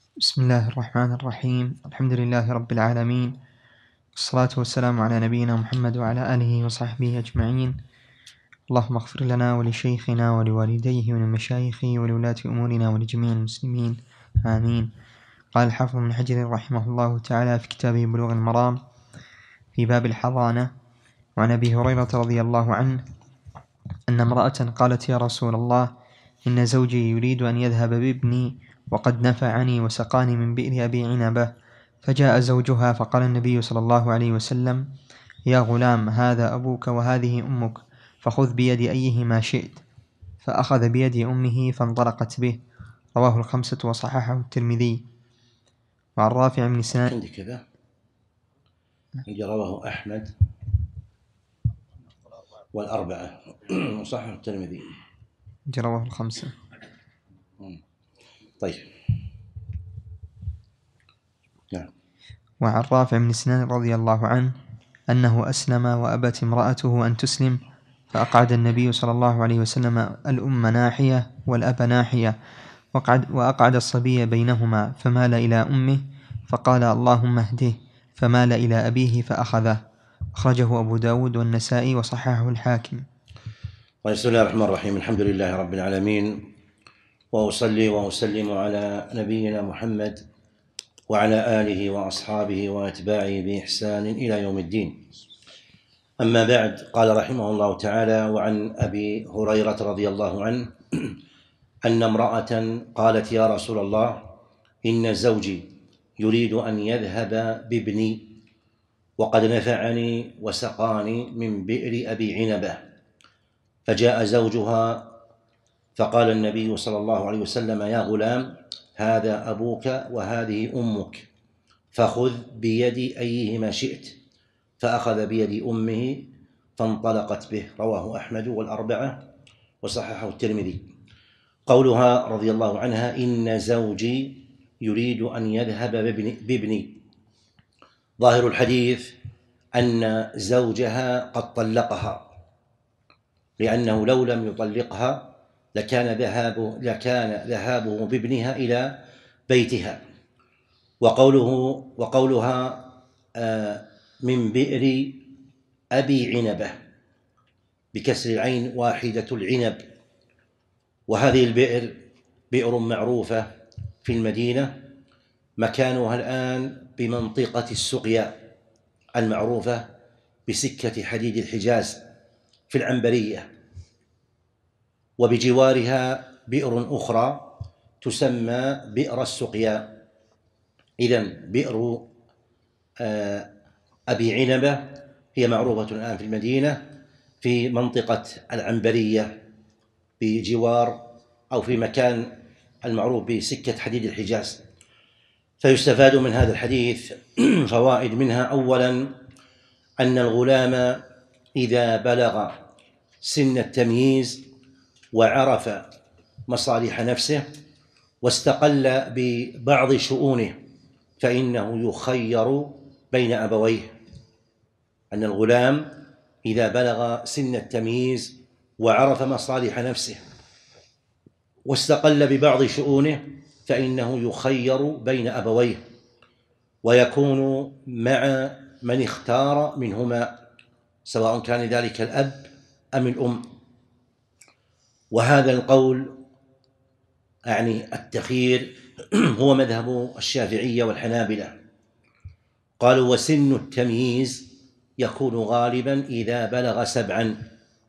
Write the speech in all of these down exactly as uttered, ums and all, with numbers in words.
بسم الله الرحمن الرحيم. الحمد لله رب العالمين، والصلاة والسلام على نبينا محمد وعلى آله وصحبه أجمعين. اللهم اغفر لنا ولشيخنا ولوالديه ولمشايخه ولولاة أمورنا ولجميع المسلمين، آمين. قال الحافظ ابن حجر رحمه الله تعالى في كتابه بلوغ المرام في باب الحضانة: وعن أبي هريرة رضي الله عنه أن امرأة قالت: يا رسول الله، إن زوجي يريد أن يذهب بابني وقد نفعني وسقاني من بئر أبي عنبة. فجاء زوجها فقال النبي صلى الله عليه وسلم: يا غلام، هذا أبوك وهذه أمك، فخذ بيد أيهما شئت. فأخذ بيد أمه فانطلقت به. رواه الخمسة وصححه الترمذي. وعن رافع بن سنان عندي كذا، عندي رواه أحمد والأربعة وصححه الترمذي. رواه الخمسة. طيب، نعم. وعن رافع بن سنان رضي الله عنه أنه أسلم وأبت امرأته أن تسلم، فأقعد النبي صلى الله عليه وسلم الأم ناحية والأب ناحية، وأقعد, وأقعد الصبي بينهما، فمال إلى أمه فقال: اللهم اهده، فمال إلى أبيه فأخذه. أخرجه أبو داود والنسائي وصححه الحاكم. بسم الله الرحمن الرحيم. الحمد لله رب العالمين، وأصلي وأسلم على نبينا محمد وعلى آله وأصحابه وأتباعه بإحسان إلى يوم الدين. أما بعد، قال رحمه الله تعالى: وعن أبي هريرة رضي الله عنه أن امرأة قالت: يا رسول الله، إن زوجي يريد أن يذهب بابني وقد نفعني وسقاني من بئر أبي عنبة. فجاء زوجها فقال النبي صلى الله عليه وسلم: يا غلام، هذا أبوك وهذه أمك، فخذ بيد أيهما شئت. فأخذ بيد أمه فانطلقت به. رواه أحمد والأربعة وصححه الترمذي. قولها رضي الله عنها: إن زوجي يريد أن يذهب بابني، ظاهر الحديث أن زوجها قد طلقها، لأنه لو لم يطلقها لكان ذهابه لكان ذهابه بابنها إلى بيتها. وقوله وقولها آه من بئر أبي عنبة بكسر العين واحدة العنب. وهذه البئر بئر معروفة في المدينة، مكانها الآن بمنطقة السقيا المعروفة بسكة حديد الحجاز في العنبرية، وبجوارها بئر أخرى تسمى بئر السقيا. إذن بئر أبي عنبة هي معروفة الآن في المدينة في منطقة العنبرية بجوار أو في مكان المعروف بسكة حديد الحجاز. فيستفاد من هذا الحديث فوائد، منها أولا أن الغلام إذا بلغ سن التمييز وعرف مصالح نفسه واستقل ببعض شؤونه فإنه يخير بين أبويه. أن الغلام إذا بلغ سن التمييز وعرف مصالح نفسه واستقل ببعض شؤونه فإنه يخير بين أبويه، ويكون مع من اختار منهما، سواء كان ذلك الأب أم الأم. وهذا القول يعني التخيير هو مذهب الشافعية والحنابلة. قالوا: وسن التمييز يكون غالبا إذا بلغ سبعا،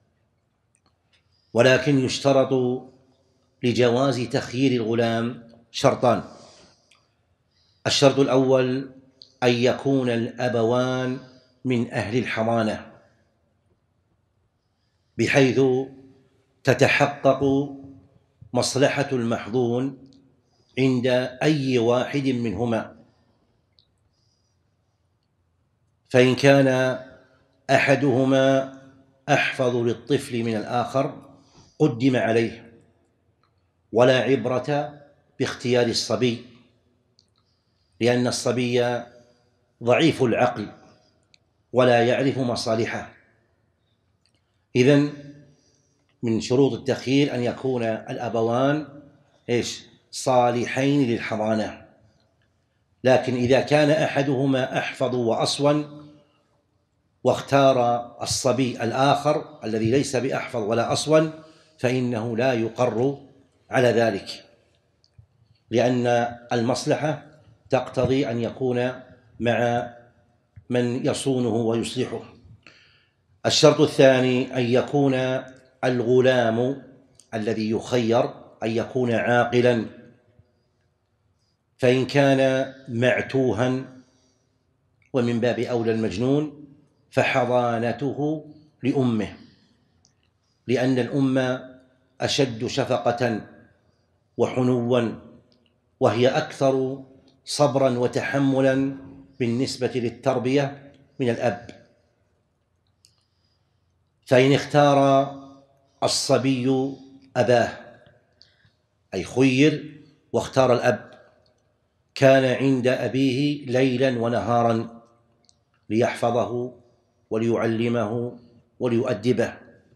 ولكن يشترط لجواز تخيير الغلام شرطان: الشرط الأول أن يكون الأبوان من أهل الحضانة، بحيث تتحقق مصلحة المحظون عند أي واحد منهما. فإن كان أحدهما أحفظ للطفل من الآخر قدم عليه، ولا عبرة باختيار الصبي، لأن الصبي ضعيف العقل ولا يعرف مصالحه. إذن من شروط التخيير أن يكون الأبوان إيش؟ صالحين للحضانة. لكن إذا كان أحدهما أحفظ وأصون واختار الصبي الآخر الذي ليس بأحفظ ولا أصون فإنه لا يقر على ذلك، لأن المصلحة تقتضي أن يكون مع من يصونه ويصلحه. الشرط الثاني أن يكون الغلام الذي يخير أن يكون عاقلا، فإن كان معتوها ومن باب أولى المجنون فحضانته لأمه، لأن الأم أشد شفقة وحنوا، وهي أكثر صبرا وتحملا بالنسبة للتربية من الأب. فإن اختار الصبي أباه أي خير واختار الأب، كان عند أبيه ليلا ونهارا ليحفظه وليعلمه وليؤدبه،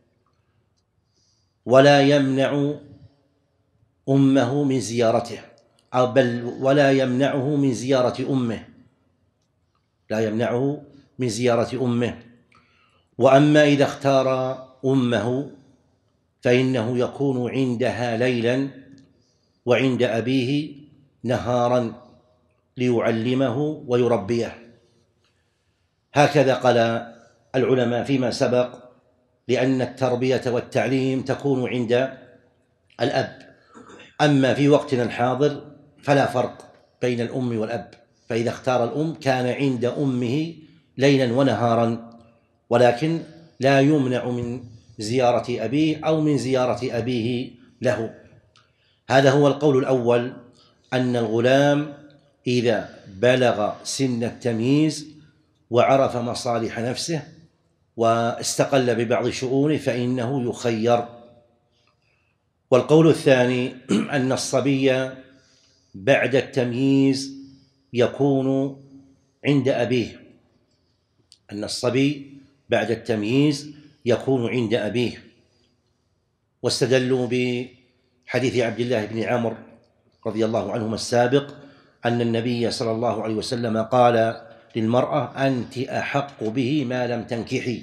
ولا يمنع أمه من زيارته، أو بل ولا يمنعه من زيارة أمه لا يمنعه من زيارة أمه. وأما إذا اختار أمه فإنه يكون عندها ليلا وعند أبيه نهارا ليعلمه ويربيه. هكذا قال العلماء فيما سبق، لأن التربية والتعليم تكون عند الأب. أما في وقتنا الحاضر فلا فرق بين الأم والأب، فإذا اختار الأم كان عند أمه ليلا ونهارا، ولكن لا يمنع من زيارة أبيه أو من زيارة أبيه له. هذا هو القول الأول، أن الغلام إذا بلغ سن التمييز وعرف مصالح نفسه واستقل ببعض شؤونه فإنه يخير. والقول الثاني أن الصبي بعد التمييز يكون عند أبيه أن الصبي بعد التمييز يكون عند أبيه واستدلوا بحديث عبد الله بن عمرو رضي الله عنهما السابق أن النبي صلى الله عليه وسلم قال للمرأة: أنت أحق به ما لم تنكحي.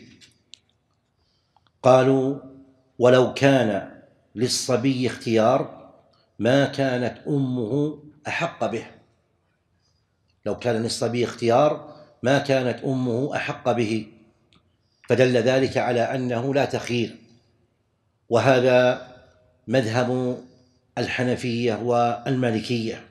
قالوا: ولو كان للصبي اختيار ما كانت أمه أحق به لو كان للصبي اختيار ما كانت أمه أحق به، فدل ذلك على أنه لا تخيير. وهذا مذهب الحنفية والمالكية.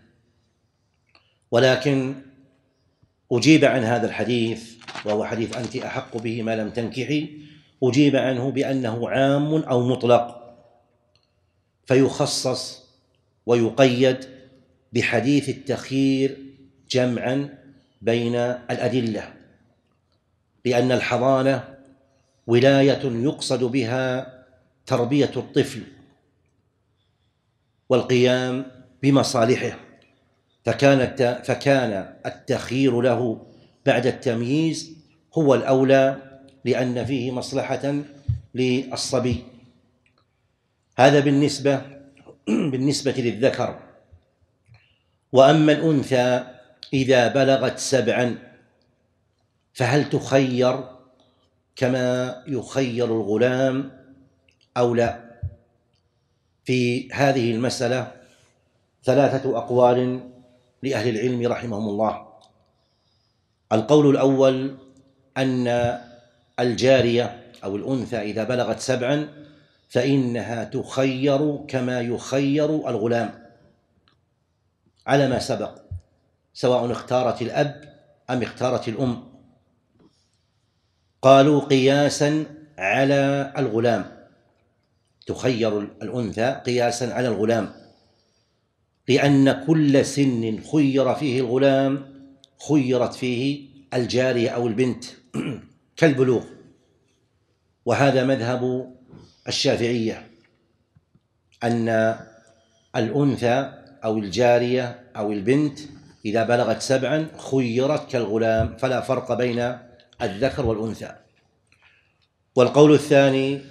ولكن أجيب عن هذا الحديث، وهو حديث أنت أحق به ما لم تنكحي، أجيب عنه بأنه عام أو مطلق، فيخصص ويقيد بحديث التخيير جمعا بين الأدلة، لأن الحضانة ولاية يقصد بها تربية الطفل والقيام بمصالحه، فكانت فكان التخيير له بعد التمييز هو الأولى، لأن فيه مصلحة للصبي. هذا بالنسبة بالنسبة للذكر. وأما الأنثى إذا بلغت سبعا فهل تخير كما يخير الغلام أو لا؟ في هذه المسألة ثلاثة أقوال لأهل العلم رحمهم الله. القول الأول أن الجارية أو الأنثى إذا بلغت سبعا فإنها تخير كما يخير الغلام على ما سبق، سواء اختارت الأب أم اختارت الأم. قالوا قياسا على الغلام، تخير الأنثى قياسا على الغلام، لأن كل سن خير فيه الغلام خيرت فيه الجارية أو البنت كالبلوغ. وهذا مذهب الشافعية، أن الأنثى أو الجارية أو البنت إذا بلغت سبعا خيرت كالغلام، فلا فرق بين الذكر والأنثى. والقول الثاني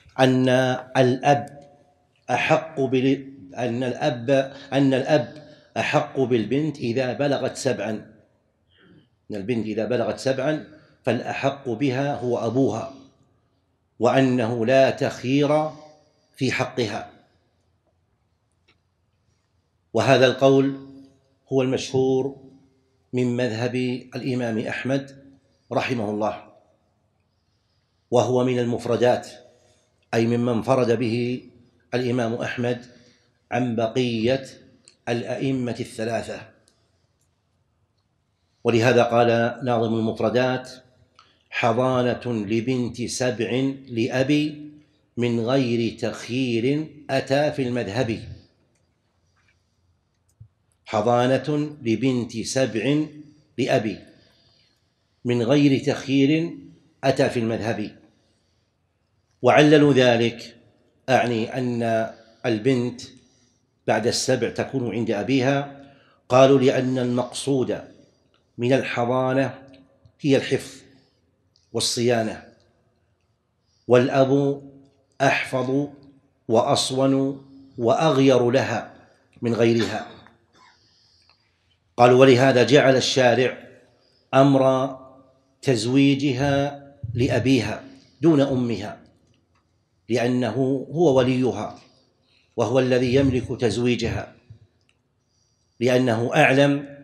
أن الأب أحق بل... أن الأب أن الأب أحق بالبنت إذا بلغت سبعا، أن البنت إذا بلغت سبعا فالأحق بها هو أبوها، وأنه لا تخير في حقها. وهذا القول هو المشهور من مذهب الإمام أحمد رحمه الله، وهو من المفردات، أي ممن انفرد به الإمام أحمد عن بقية الأئمة الثلاثة. ولهذا قال ناظم المفردات: حضانة لبنت سبع لأبي من غير تخيير أتى في المذهب. حضانة لبنت سبع لأبي من غير تخيير أتى في المذهب. وعللوا ذلك، أعني أن البنت بعد السبع تكون عند أبيها، قالوا لأن المقصود من الحضانة هي الحفظ والصيانة، والأب أحفظ وأصون وأغير لها من غيرها. قالوا ولهذا جعل الشارع أمر تزويجها لأبيها دون أمها، لأنه هو وليها وهو الذي يملك تزويجها، لأنه أعلم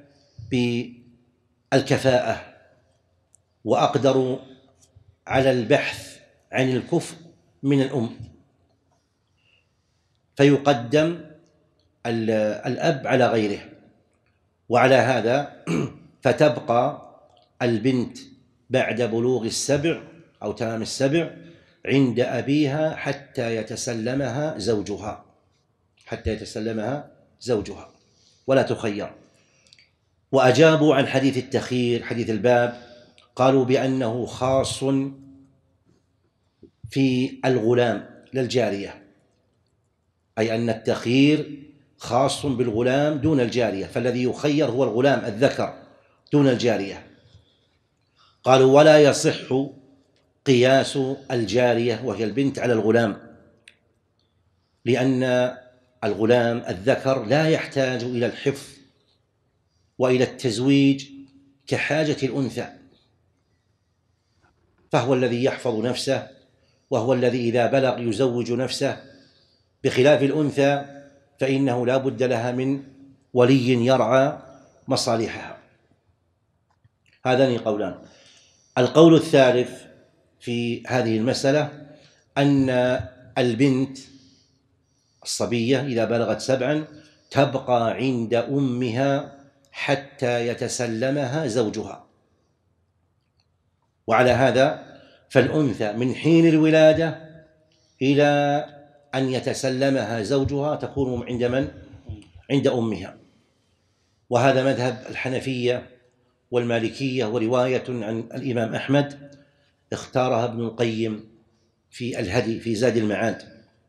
بالكفاءة وأقدر على البحث عن الكفء من الأم، فيقدم الأب على غيره. وعلى هذا فتبقى البنت بعد بلوغ السبع أو تمام السبع عند أبيها حتى يتسلمها زوجها حتى يتسلمها زوجها ولا تخير. وأجابوا عن حديث التخيير، حديث الباب، قالوا بأنه خاص في الغلام للجارية، أي أن التخيير خاص بالغلام دون الجارية، فالذي يخير هو الغلام الذكر دون الجارية. قالوا ولا يصح قياس الجارية وهي البنت على الغلام، لأن الغلام الذكر لا يحتاج إلى الحفظ وإلى التزويج كحاجة الأنثى، فهو الذي يحفظ نفسه وهو الذي إذا بلغ يزوج نفسه، بخلاف الأنثى فإنه لا بد لها من ولي يرعى مصالحها. هذان قولان. القول الثالث في هذه المسألة أن البنت الصبية إذا بلغت سبعا تبقى عند أمها حتى يتسلمها زوجها. وعلى هذا فالأنثى من حين الولادة إلى أن يتسلمها زوجها تكون عند من؟ عند أمها. وهذا مذهب الحنفية والمالكية، ورواية عن الإمام أحمد اختارها ابن القيم في الهدي في زاد المعاد.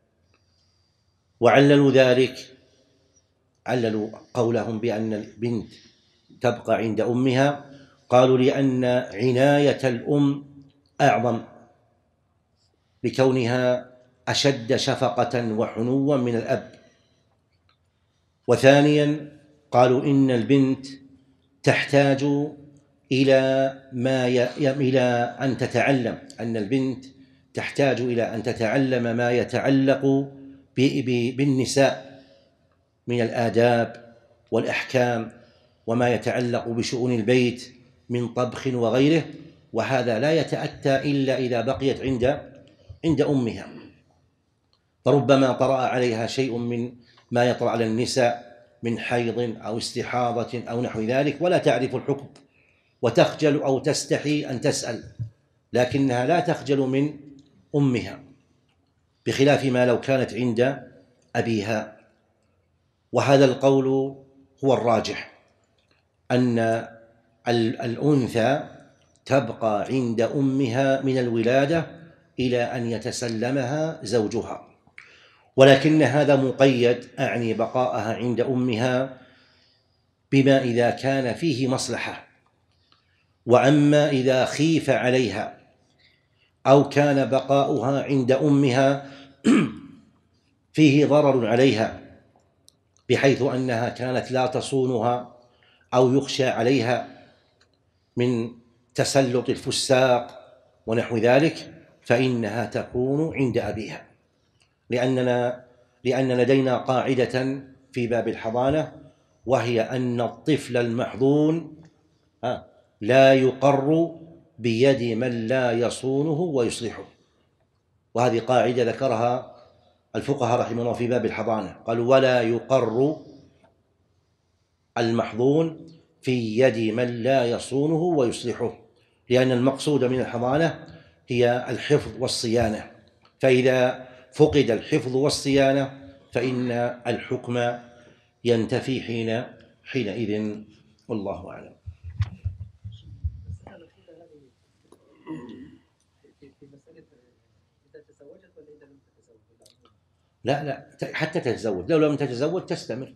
وعللوا ذلك، عللوا قولهم بأن البنت تبقى عند أمها، قالوا لأن عناية الأم أعظم لكونها أشد شفقة وحنوا من الأب. وثانيا قالوا إن البنت تحتاج إلى ما ي... إلى أن تتعلم أن البنت تحتاج إلى أن تتعلم ما يتعلق ب... ب... بالنساء من الآداب والأحكام وما يتعلق بشؤون البيت من طبخ وغيره، وهذا لا يتأتى إلا إذا بقيت عند عند أمها. فربما طرأ عليها شيء من ما يطرأ على النساء من حيض أو استحاضة أو نحو ذلك ولا تعرف الحكم، وتخجل أو تستحي أن تسأل، لكنها لا تخجل من أمها، بخلاف ما لو كانت عند أبيها. وهذا القول هو الراجح، أن الأنثى تبقى عند أمها من الولادة إلى أن يتسلمها زوجها، ولكن هذا مقيد، أعني بقاءها عند أمها بما إذا كان فيه مصلحة. وأما إذا خيف عليها أو كان بقاؤها عند أمها فيه ضرر عليها، بحيث أنها كانت لا تصونها أو يخشى عليها من تسلط الفساق ونحو ذلك، فإنها تكون عند أبيها، لأننا لأن لدينا قاعدة في باب الحضانة، وهي أن الطفل المحضون لا يقر بيد من لا يصونه ويصلحه. وهذه قاعدة ذكرها الفقهاء رحمه الله في باب الحضانة، قالوا: ولا يقر المحضون في يد من لا يصونه ويصلحه، لأن المقصود من الحضانة هي الحفظ والصيانة، فإذا فقد الحفظ والصيانة فإن الحكم ينتفي حين حينئذ، والله أعلم. لا لا حتى تتزوج، لو لم تتزوج تستمر.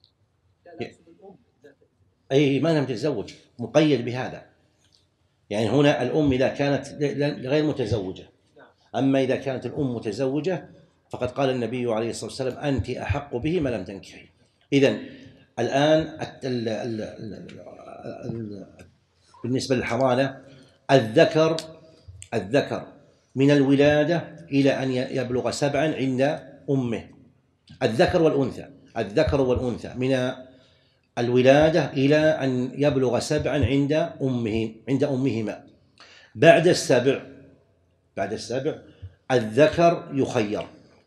أي ما لم تتزوج مقيد بهذا، يعني هنا الأم إذا كانت غير متزوجة، أما إذا كانت الأم متزوجة فقد قال النبي عليه الصلاة والسلام: أنت أحق به ما لم تنكحي. إذن الآن ال ال ال بالنسبة للحضانة، الذكر الذكر من الولادة إلى أن يبلغ سبعا عند أمه، الذكر والأنثى الذكر والأنثى من الولادة إلى أن يبلغ سبعا عند أمه عند أمهما. بعد السبع بعد السبع الذكر يخير،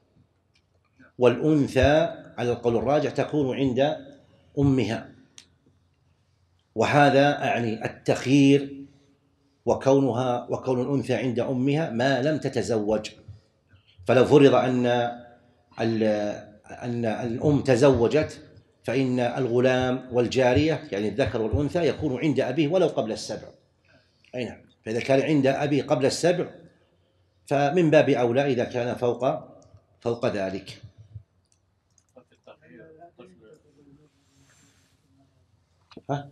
والأنثى على القول الراجح تكون عند أمها. وهذا أعني التخيير وكونها وكون الأنثى عند أمها ما لم تتزوج. فلو فرض أن أن الأم تزوجت فإن الغلام والجارية يعني الذكر والأنثى يكون عند أبيه ولو قبل السبع. أي نعم، فإذا كان عند أبيه قبل السبع فمن باب أولى إذا كان فوق فوق ذلك. ها؟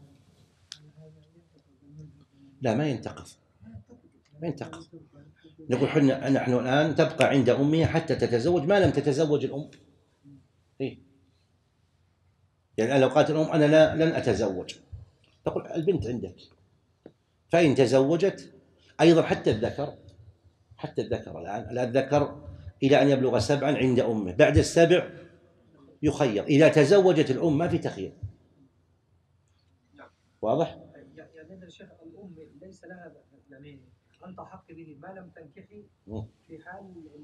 لا ما ينتقض ما ينتقض نقول حنا نحن الآن تبقى عند أمها حتى تتزوج ما لم تتزوج الأم. إيه؟ يعني لو قالت الأم أنا لا لن أتزوج، تقول البنت عندك، فإن تزوجت أيضا حتى الذكر حتى الذكر الآن الذكر إلى أن يبلغ سبعا عند أمه، بعد السبع يخير. إذا تزوجت الأم ما في تخيير. واضح؟ يعني الشيخ الأم ليس لها يعني أن تحق به ما لم تنكحي في حال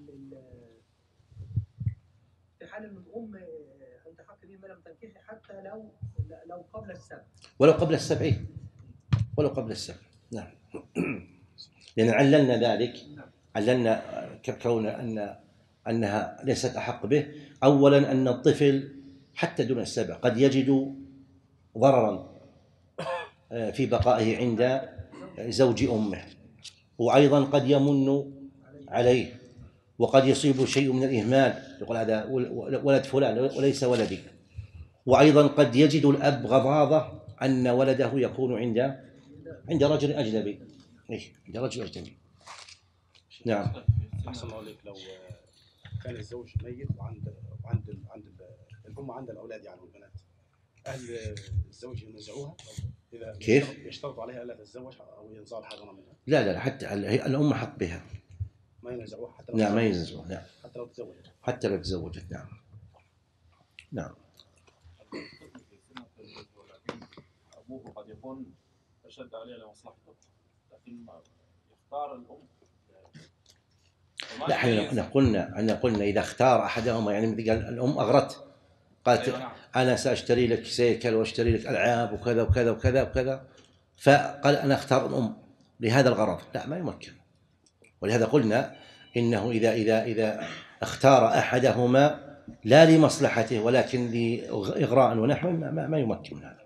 في حال أن الأم أن تحق به ما لم تنكحي حتى لو لو قبل السبع، ولو قبل السبع ولو قبل السبع. نعم. لأن عللنا ذلك عللنا كون أن أنها ليست أحق به. أولا أن الطفل حتى دون السبع قد يجد ضررا في بقائه عند زوج أمه، وأيضا قد يمن عليه، وقد يصيب شيء من الإهمال، يقول هذا ولد فلان وليس ولدي. وأيضا قد يجد الأب غضاضة أن ولده يكون عند عند رجل أجنبي. إيه عند رجل أجنبي. نعم. أحسن الله عليك، لو كان الزوج ميت وعند وعند عند الأم عند الأولاد يعني والبنات، أهل الزوج ينزعوها إذا كيف؟ يشترط عليها ألا تتزوج أو ينزع الحضانة منها؟ لا لا لا حتى الأم حق بها. ما ينزعوها حتى لو لا ما ينزعوها. لا حتى لو تزوجت. حتى لو تزوجت. نعم. نعم. أبوه قد يكون أشد عليه لمصلحته، لكن يختار الأم. لا احنا قلنا أن قلنا إذا اختار أحدهما، يعني مثل قال الأم أغرت قالت أيوة نعم. أنا سأشتري لك سيكل وأشتري لك ألعاب وكذا وكذا وكذا وكذا، فقال أنا أختار الأم لهذا الغرض، لا ما يمكن. ولهذا قلنا إنه إذا إذا إذا اختار أحدهما لا لمصلحته ولكن لإغراء ونحو ما, ما يمكن هذا.